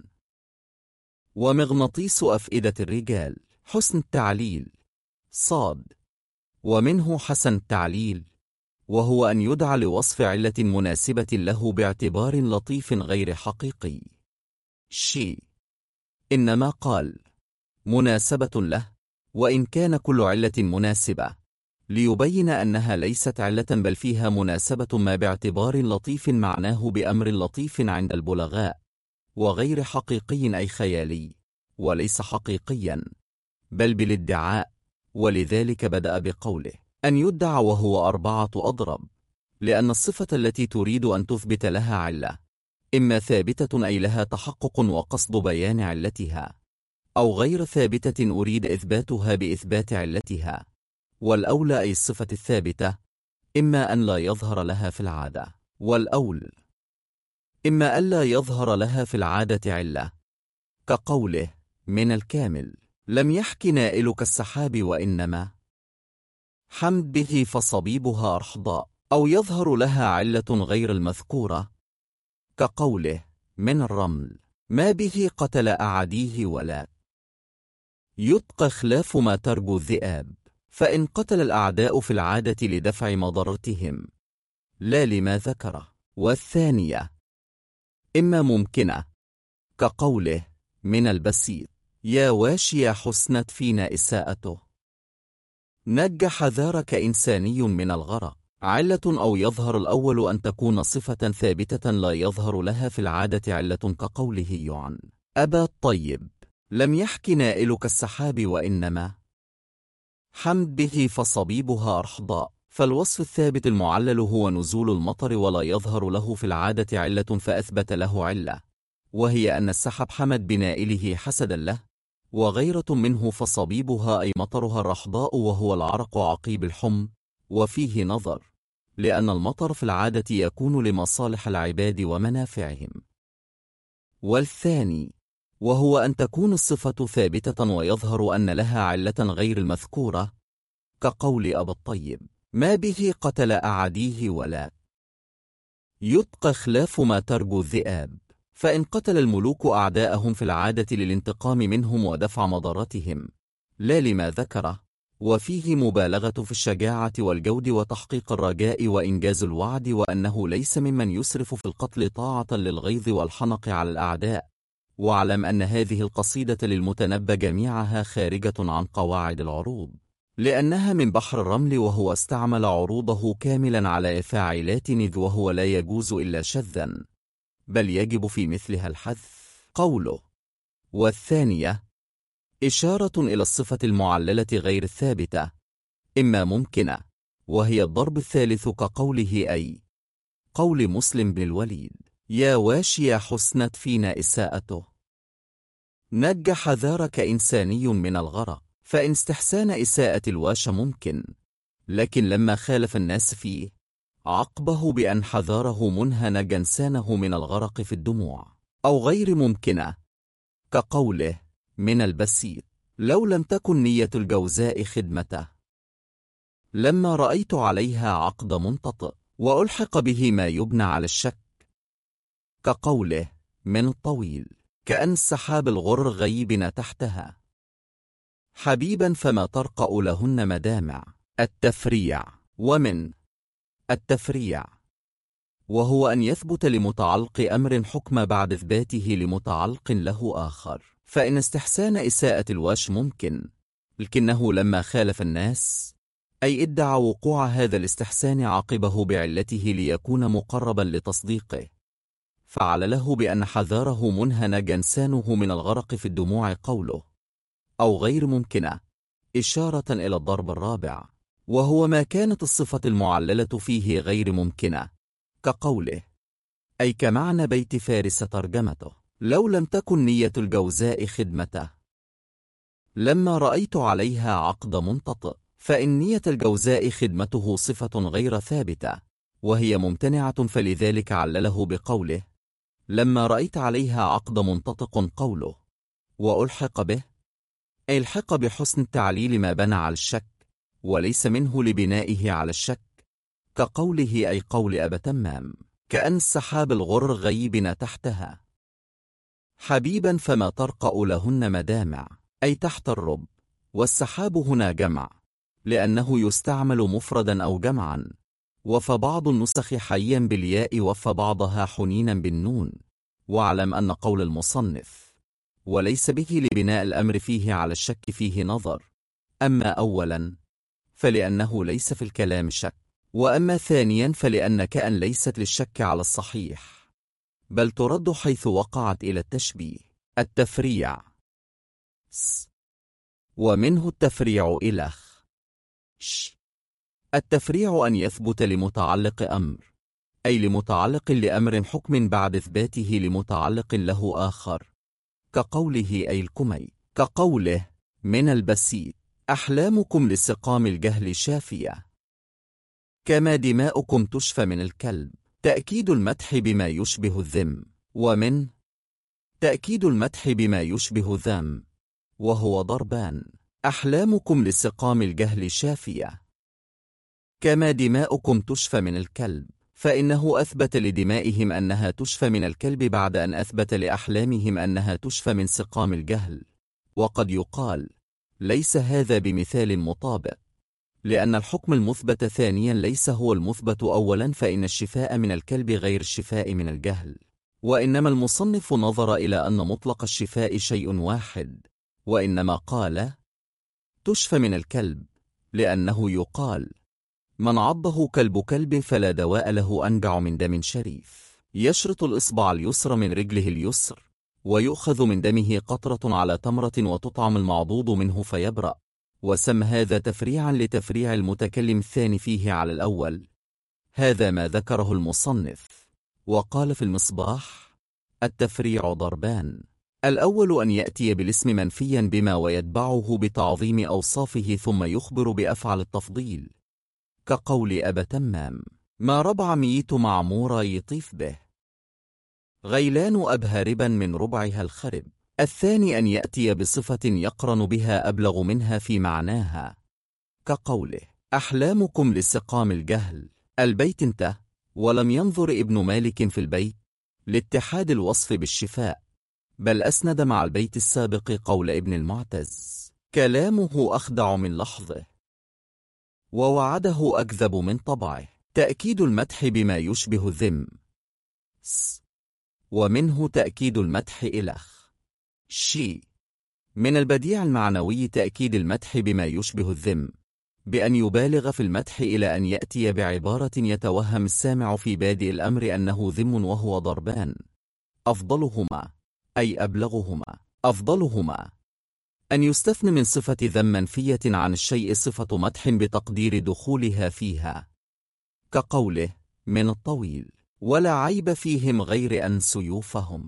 ومغناطيس أفئدة الرجال. حسن التعليل صاد. ومنه حسن التعليل، وهو أن يدعى لوصف علة مناسبة له باعتبار لطيف غير حقيقي. شي إنما قال مناسبة له، وإن كان كل علة مناسبة، ليبين أنها ليست علة بل فيها مناسبة ما باعتبار لطيف معناه بأمر لطيف عند البلغاء، وغير حقيقي أي خيالي، وليس حقيقيا بل بالادعاء. ولذلك بدأ بقوله أن يدعى وهو 4 أضرب، لأن الصفة التي تريد أن تثبت لها علة إما ثابتة أي لها تحقق وقصد بيان علتها، أو غير ثابتة أريد إثباتها بإثبات علتها. والأولى أي الصفة الثابتة إما أن لا يظهر لها في العادة، والأول إما ألا يظهر لها في العادة علة، كقوله من الكامل. لم يحك نائل كالسحاب وإنما حمد به فصبيبها أرحضاء، أو يظهر لها علة غير المذكورة، كقوله من الرمل ما به قتل أعاديه ولا يتقى خلاف ما ترجو الذئاب، فإن قتل الأعداء في العادة لدفع مضرتهم لا لما ذكره. والثانية إما ممكنة، كقوله من البسيط يا واشي حسنت فينا إساءته، نج حذارك إنساني من الغرق، علة أو يظهر الأول أن تكون صفة ثابتة لا يظهر لها في العادة علة، كقوله يعن أبا الطيب لم يحك نائل كالسحاب وإنما حمد به فصبيبها أرحضاء. فالوصف الثابت المعلل هو نزول المطر ولا يظهر له في العادة علة، فأثبت له علة وهي أن السحب حمد بنائله حسدا له، وغيرة منه فصبيبها أي مطرها الرحضاء وهو العرق عقيب الحم. وفيه نظر، لأن المطر في العادة يكون لمصالح العباد ومنافعهم. والثاني وهو أن تكون الصفة ثابتة ويظهر أن لها علة غير المذكورة، كقول أبا الطيب ما به قتل أعاديه ولا يتقى خلاف ما ترجو الذئاب، فإن قتل الملوك أعداءهم في العادة للانتقام منهم ودفع مضرتهم لا لما ذكره. وفيه مبالغة في الشجاعة والجود وتحقيق الرجاء وإنجاز الوعد، وأنه ليس ممن يسرف في القتل طاعة للغيظ والحنق على الأعداء. واعلم أن هذه القصيدة للمتنبى جميعها خارجة عن قواعد العروض، لأنها من بحر الرمل، وهو استعمل عروضه كاملا على فاعلات إذ وهو لا يجوز إلا شذا، بل يجب في مثلها الحذف. قوله والثانية إشارة إلى الصفة المعللة غير الثابتة، إما ممكنة وهي الضرب الثالث، كقوله أي قول مسلم بن الوليد يا واشي حسنت فينا إساءته، نج حذارك إنساني من الغرق. فإن استحسان إساءة الواش ممكن، لكن لما خالف الناس فيه عقبه بأن حذاره منهن جنسانه من الغرق في الدموع. أو غير ممكنة، كقوله من البسيط لو لم تكن نية الجوزاء خدمته، لما رأيت عليها عقد منتطئ، وألحق به ما يبنى على الشك، كقوله من الطويل كأن السحاب الغر غيبنا تحتها، حبيبا فما ترقأ لهن مدامع. التفريع. ومن التفريع وهو أن يثبت لمتعلق أمر حكم بعد إثباته لمتعلق له آخر. فإن استحسان إساءة الواش ممكن، لكنه لما خالف الناس أي ادعى وقوع هذا الاستحسان عقبه بعلته ليكون مقربا لتصديقه، فعل له بأن حذاره منهن جنسانه من الغرق في الدموع. قوله أو غير ممكنة إشارة إلى الضرب الرابع، وهو ما كانت الصفة المعللة فيه غير ممكنة، كقوله أي كمعنى بيت فارس ترجمته لو لم تكن نية الجوزاء خدمته، لما رأيت عليها عقد منتطئ. فإن نية الجوزاء خدمته صفة غير ثابتة وهي ممتنعة، فلذلك علله بقوله لما رأيت عليها عقد منتطق. قوله وألحق به أي الحق بحسن التعليل ما بنى على الشك وليس منه لبنائه على الشك، كقوله أي قول أبا تمام كأن السحاب الغر غيبنا تحتها، حبيبا فما ترقأ لهن مدامع أي تحت الرب. والسحاب هنا جمع لأنه يستعمل مفردا أو جمعا، وفبعض النسخ حيا بالياء وفبعضها حنينا بالنون. واعلم أن قول المصنف وليس به لبناء الأمر فيه على الشك فيه نظر، أما أولا فلأنه ليس في الكلام شك، وأما ثانيا فلأن كأن ليست للشك على الصحيح، بل ترد حيث وقعت إلى التشبيه. التفريع. ومنه التفريع إلخ. التفريع أن يثبت لمتعلق أمر، أي لمتعلق لأمر حكم بعد إثباته لمتعلق له آخر، كقوله أي الكمي، كقوله من البسيط أحلامكم لسقام الجهل شافية، كما دماؤكم تشفى من الكلب. تأكيد المدح بما يشبه الذم. ومن تأكيد المدح بما يشبه الذم وهو ضربان. أحلامكم لسقام الجهل شافية، كما دماؤكم تشفى من الكلب، فإنه أثبت لدمائهم أنها تشفى من الكلب بعد أن أثبت لأحلامهم أنها تشفى من سقام الجهل. وقد يقال ليس هذا بمثال مطابق، لأن الحكم المثبت ثانيا ليس هو المثبت أولا، فإن الشفاء من الكلب غير الشفاء من الجهل، وإنما المصنف نظر إلى أن مطلق الشفاء شيء واحد، وإنما قال تشفى من الكلب لأنه يقال من عضه كلب فلا دواء له أنجع من دم شريف. يشرط الإصبع اليسرى من رجله اليسر، ويؤخذ من دمه قطرة على تمرة وتطعم المعضوض منه فيبرأ، وسم هذا تفريعا لتفريع المتكلم الثاني فيه على الأول. هذا ما ذكره المصنف. وقال في المصباح التفريع ضربان: الأول أن يأتي بالاسم منفيا بما ويتبعه بتعظيم أوصافه ثم يخبر بأفعل التفضيل، كقول أبا تمام ما ربع ميت معمورا يطيف به، غيلان أبهربا من ربعها الخرب. الثاني أن يأتي بصفة يقرن بها أبلغ منها في معناها، كقوله أحلامكم لسقام الجهل البيت انتهى. ولم ينظر ابن مالك في البيت لاتحاد الوصف بالشفاء، بل أسند مع البيت السابق قول ابن المعتز كلامه أخدع من لحظه، ووعده أكذب من طبعه. تأكيد المدح بما يشبه الذم، ومنه تأكيد المدح إلخ. من البديع المعنوي تأكيد المدح بما يشبه الذم، بأن يبالغ في المدح إلى أن يأتي بعبارة يتوهم السامع في بادئ الأمر أنه ذم وهو ضربان. أفضلهما أي أبلغهما. أفضلهما أن يستثنى من صفة ذم منفية عن الشيء صفة مدح بتقدير دخولها فيها، كقوله من الطويل ولا عيب فيهم غير أن سيوفهم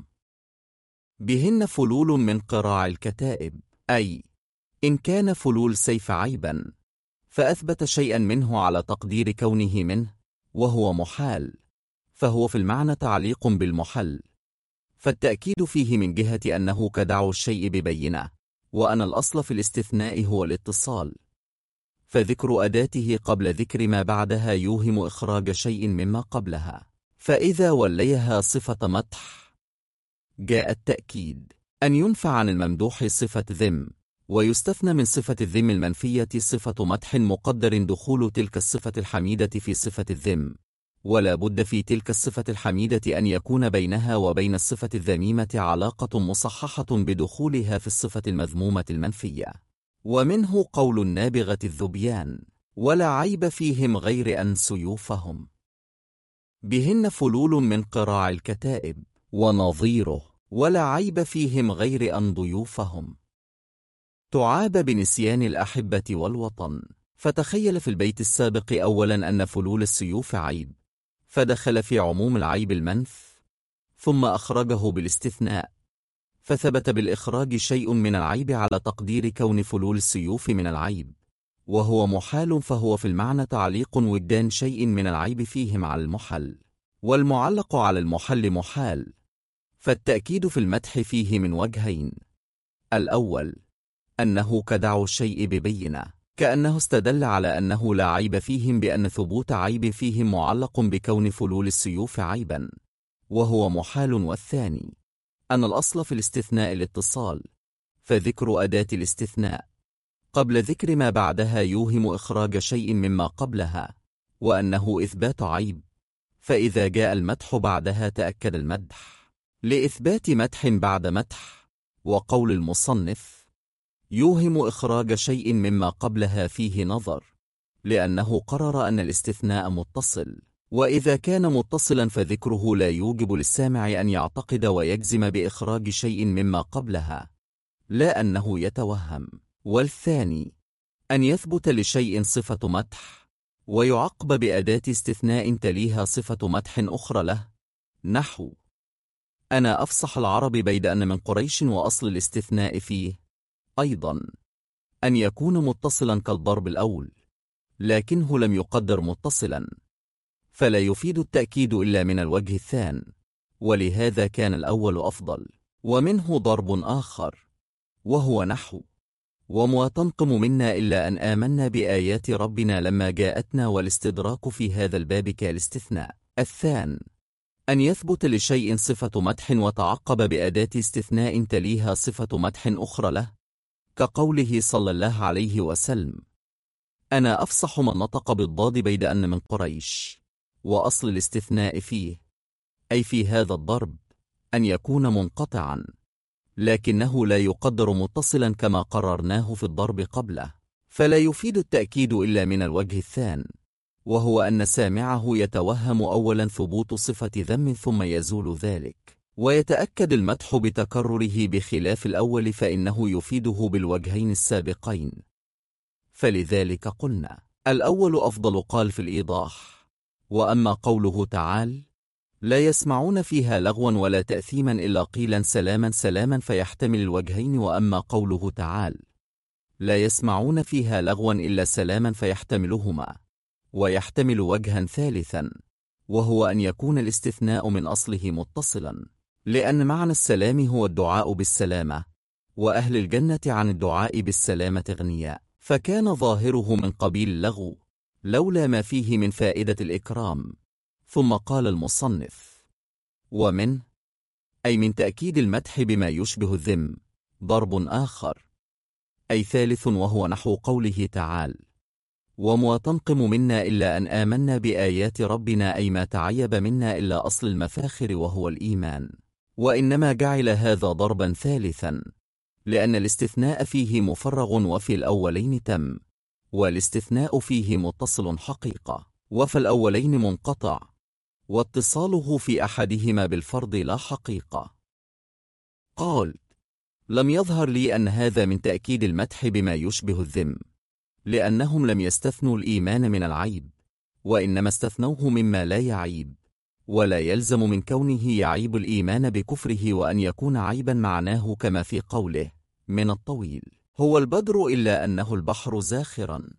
بهن فلول من قراع الكتائب، أي إن كان فلول سيف عيبا فأثبت شيئا منه على تقدير كونه منه وهو محال، فهو في المعنى تعليق بالمحل، فالتأكيد فيه من جهة أنه كدعو الشيء ببينه، وأن الأصل في الاستثناء هو الاتصال، فذكر أداته قبل ذكر ما بعدها يوهم إخراج شيء مما قبلها. فإذا وليها صفة مدح جاء التأكيد أن ينفع عن الممدوح صفة ذم، ويستثنى من صفة الذم المنفية صفة مدح مقدر دخول تلك الصفة الحميدة في صفة الذم، ولا بد في تلك الصفة الحميدة أن يكون بينها وبين الصفة الذميمة علاقة مصححة بدخولها في الصفة المذمومة المنفية. ومنه قول النابغة الذبيان ولا عيب فيهم غير أن سيوفهم بهن فلول من قراع الكتائب، ونظيره ولا عيب فيهم غير أن ضيوفهم تعاب بنسيان الأحبة والوطن. فتخيل في البيت السابق أولا أن فلول السيوف عيب، فدخل في عموم العيب المنف، ثم أخرجه بالاستثناء، فثبت بالإخراج شيء من العيب على تقدير كون فلول السيوف من العيب، وهو محال، فهو في المعنى تعليق وجدان شيء من العيب فيهم على المحل، والمعلق على المحل محال. فالتأكيد في المدح فيه من وجهين: الأول أنه كدعو الشيء ببينه، كأنه استدل على أنه لا عيب فيهم بأن ثبوت عيب فيهم معلق بكون فلول السيوف عيبا، وهو محال. والثاني أن الأصل في الاستثناء الاتصال، فذكر أداة الاستثناء قبل ذكر ما بعدها يوهم إخراج شيء مما قبلها، وأنه إثبات عيب، فإذا جاء المدح بعدها تأكد المدح لإثبات مدح بعد مدح. وقول المصنف يوهم إخراج شيء مما قبلها فيه نظر، لأنه قرر أن الاستثناء متصل، وإذا كان متصلا فذكره لا يوجب للسامع أن يعتقد ويجزم بإخراج شيء مما قبلها، لا أنه يتوهم. والثاني أن يثبت لشيء صفة مدح ويعقب بأداة استثناء تليها صفة مدح أخرى له، نحو أنا أفصح العرب بيد أن من قريش، وأصل الاستثناء فيه أيضا أن يكون متصلا كالضرب الأول، لكنه لم يقدر متصلا، فلا يفيد التأكيد إلا من الوجه الثاني، ولهذا كان الأول أفضل. ومنه ضرب آخر وهو نحو: وما تنقم منا إلا أن آمنا بآيات ربنا لما جاءتنا. والاستدراك في هذا الباب كالاستثناء. الثان أن يثبت لشيء صفة مدح وتعقب بأداة استثناء تليها صفة مدح أخرى له، كقوله صلى الله عليه وسلم: أنا أفصح من نطق بالضاد بيد أن من قريش. وأصل الاستثناء فيه، أي في هذا الضرب، أن يكون منقطعا، لكنه لا يقدر متصلا كما قررناه في الضرب قبله، فلا يفيد التأكيد إلا من الوجه الثاني، وهو أن سامعه يتوهم أولا ثبوت صفة ذم ثم يزول ذلك، ويتأكد المدح بتكرره بخلاف الأول فإنه يفيده بالوجهين السابقين. فلذلك قلنا الأول أفضل قال في الإيضاح. وأما قوله تعالى: لا يسمعون فيها لغوا ولا تأثيما إلا قيلا سلاما سلاما، فيحتمل الوجهين. وأما قوله تعالى: لا يسمعون فيها لغوا إلا سلاما، فيحتملهما، ويحتمل وجها ثالثا، وهو أن يكون الاستثناء من أصله متصلا، لأن معنى السلام هو الدعاء بالسلامة، وأهل الجنة عن الدعاء بالسلامة غنياء، فكان ظاهره من قبيل اللغو لولا ما فيه من فائدة الإكرام. ثم قال المصنف: ومن، أي من تأكيد المدح بما يشبه الذم، ضرب آخر، أي ثالث، وهو نحو قوله تعالى: وما تنقم منا إلا أن آمنا بآيات ربنا، أي ما تعيب منا إلا أصل المفاخر وهو الإيمان. وإنما جعل هذا ضربا ثالثا لأن الاستثناء فيه مفرغ وفي الأولين تم، والاستثناء فيه متصل حقيقة، وفي الأولين منقطع، واتصاله في أحدهما بالفرض لا حقيقة. قال: لم يظهر لي أن هذا من تأكيد المدح بما يشبه الذم، لأنهم لم يستثنوا الإيمان من العيب، وإنما استثنوه مما لا يعيب، ولا يلزم من كونه يعيب الإيمان بكفره وأن يكون عيبا معناه كما في قوله: من الطويل هو البدر إلا أنه البحر زاخرا،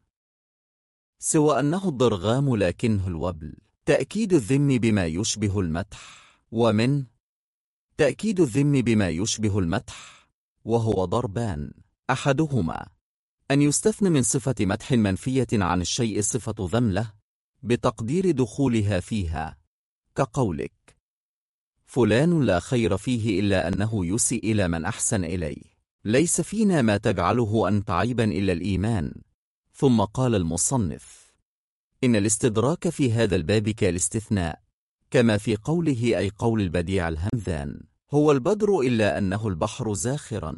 سوى أنه الضرغام لكنه الوبل. تأكيد الذم بما يشبه المدح. ومن تأكيد الذم بما يشبه المدح، وهو ضربان: أحدهما أن يستثنى من صفة مدح منفية عن الشيء صفة ذم له بتقدير دخولها فيها، كقولك: فلان لا خير فيه إلا أنه يسيء إلى من أحسن إليه، ليس فينا ما تجعله أنت عيبا إلا الإيمان. ثم قال المصنف: إن الاستدراك في هذا الباب كالاستثناء، كما في قوله أي قول البديع الهمذان: هو البدر إلا أنه البحر زاخرا،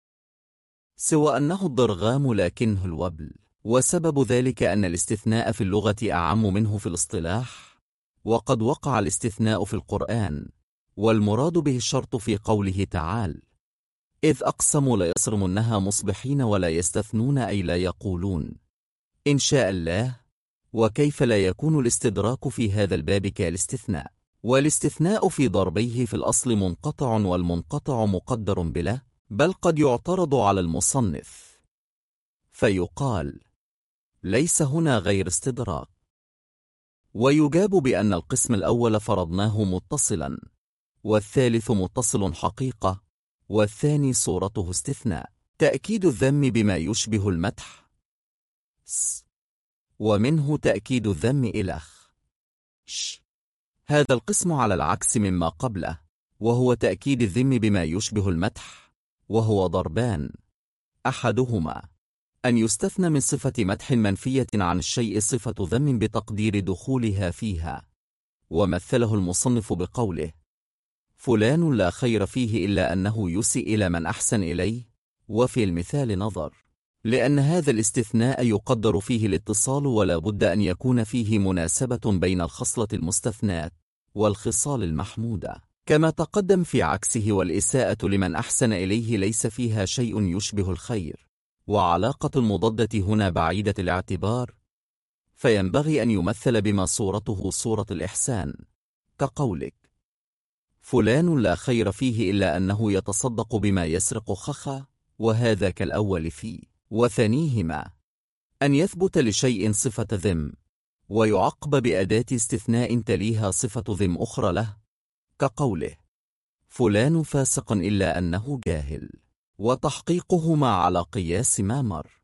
سوى أنه الضرغام لكنه الوبل. وسبب ذلك أن الاستثناء في اللغة أعم منه في الاصطلاح، وقد وقع الاستثناء في القرآن، والمراد به الشرط في قوله تعالى: إذ أقسموا ليصرمنها مصبحين ولا يستثنون، أي لا يقولون إن شاء الله. وكيف لا يكون الاستدراك في هذا الباب كالاستثناء؟ والاستثناء في ضربيه في الأصل منقطع، والمنقطع مقدر بلا، بل قد يعترض على المصنف فيقال: ليس هنا غير استدراك. ويجاب بأن القسم الأول فرضناه متصلا، والثالث متصل حقيقة، والثاني صورته استثناء. تأكيد الذم بما يشبه المدح، ومنه تأكيد الذم إلخ. هذا القسم على العكس مما قبله، وهو تأكيد الذم بما يشبه المدح، وهو ضربان: أحدهما أن يستثنى من صفة مدح منفية عن الشيء صفة ذم بتقدير دخولها فيها، ومثله المصنف بقوله: فلان لا خير فيه إلا أنه يسيء إلى من أحسن إليه. وفي المثال نظر، لأن هذا الاستثناء يقدر فيه الاتصال، ولا بد أن يكون فيه مناسبة بين الخصلة المستثناة والخصال المحمودة، كما تقدم في عكسه: والإساءة لمن أحسن إليه ليس فيها شيء يشبه الخير. وعلاقة المضدة هنا بعيدة الاعتبار، فينبغي أن يمثل بما صورته صورة الإحسان، كقولك: فلان لا خير فيه إلا أنه يتصدق بما يسرق خخا، وهذا كالأول فيه. وثانيهما أن يثبت لشيء صفة ذم، ويعقب بأداة استثناء تليها صفة ذم أخرى له، كقوله: فلان فاسق إلا أنه جاهل. وتحقيقهما على قياس ما مر.